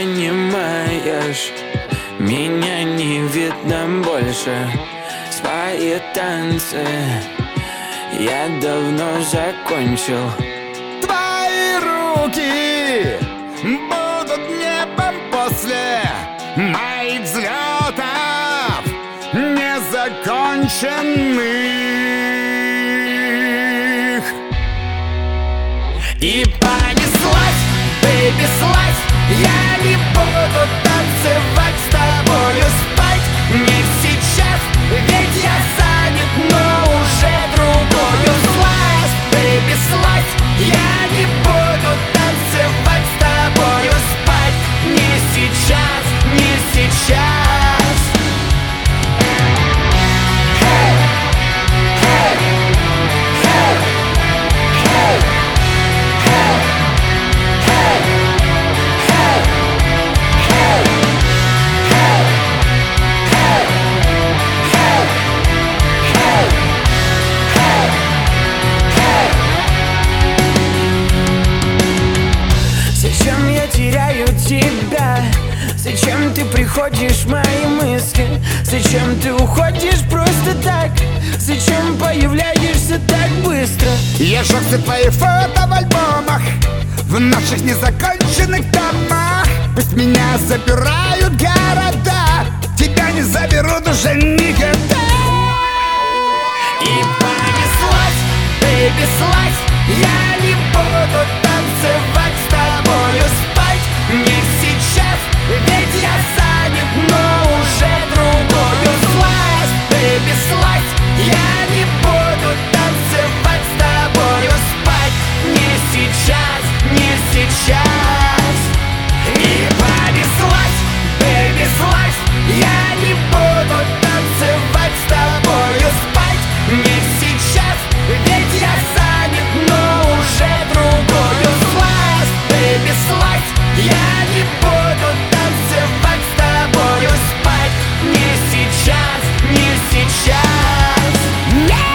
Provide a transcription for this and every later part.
понимаешь, меня не видно больше. Свои танцы я давно закончил. Твои руки будут небом после моих взлетов незаконченных. И понеслась, бэйби, слазь. Я не буду танцевать с тобою, спать не сейчас, ведь я занят, но уже другою. Слазь, бэйби, слазь. Я не буду танцевать с тобою, спать не сейчас, не сейчас. Hey, hey, hey, hey, hey, hey, hey, Зачем я теряю тебя? Зачем ты приходишь в мои мысли? Зачем ты уходишь просто так? Зачем появляешься так быстро? я жёг все твои фото в альбомах, в наших незаконченных домах. Пусть меня забирают города, тебя не заберут уже никогда. И понеслась, бэйби, слазь. Я не буду танцевать с тобою, спать не сейчас, ведь я занят, но уже другою. Слазь, бэйби, слазь. Я не буду танцевать с тобою, спать не сейчас, не сейчас. И понеслась, бэйби, слазь. Я не буду танцевать с тобою, спать не сейчас, ведь я занят, но уже другою. Слазь, бэйби, слазь. Я не буду танцевать с тобою, спать не сейчас, не сейчас, не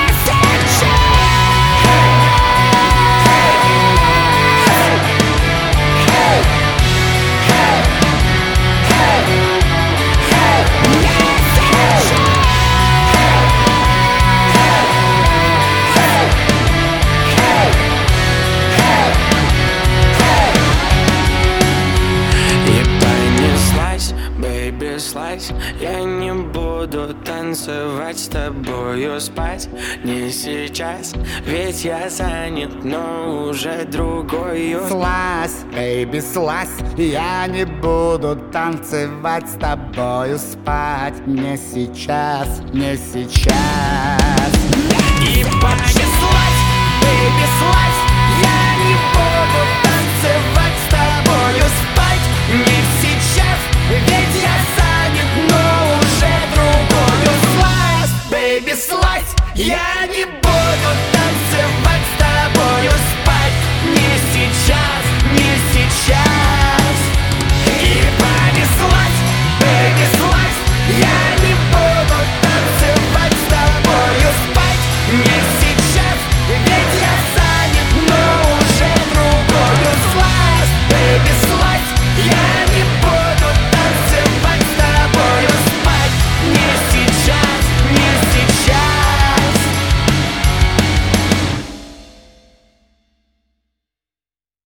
слазь. Я не буду танцевать с тобою, спать не сейчас, ведь я занят, но уже другою. Слазь, бэйби, слазь. Я не буду танцевать с тобою, спать не сейчас, не сейчас. И понеслась, бэйби, слазь. Я не буду танцевать с тобою, спать не сейчас, ведь я занят, но уже другою. Слазь, бэйби, слазь. Я не буду танцевать с тобою, спать не сейчас, не сейчас. И понеслась, бэйби, слазь. Я